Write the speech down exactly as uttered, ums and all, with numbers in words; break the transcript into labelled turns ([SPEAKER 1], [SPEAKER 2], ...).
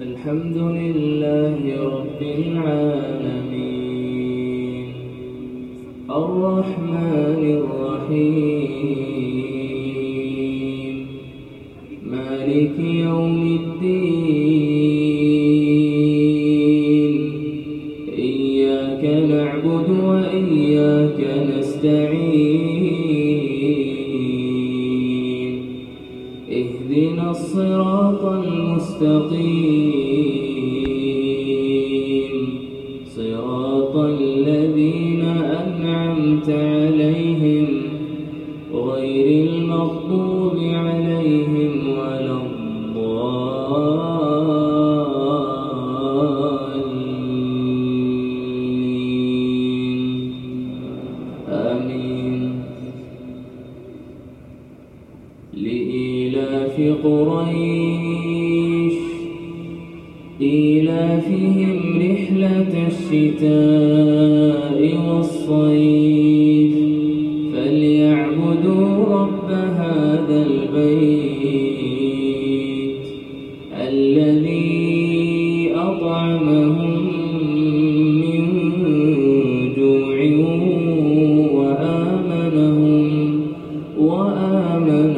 [SPEAKER 1] الحمد لله رب العالمين الرحمن الرحيم مالك يوم الدين إياك نعبد وإياك نستعين اهدنا الصراط المستقيم صراط الذين أنعمت عليهم غير المغضوب عليهم ولا الضالين آمين. لإيلاف قريش إيلافهم رحلة الشتاء والصيف فليعبدوا رب هذا البيت الذي أطعمهم من جوع وآمنهم وآمنهم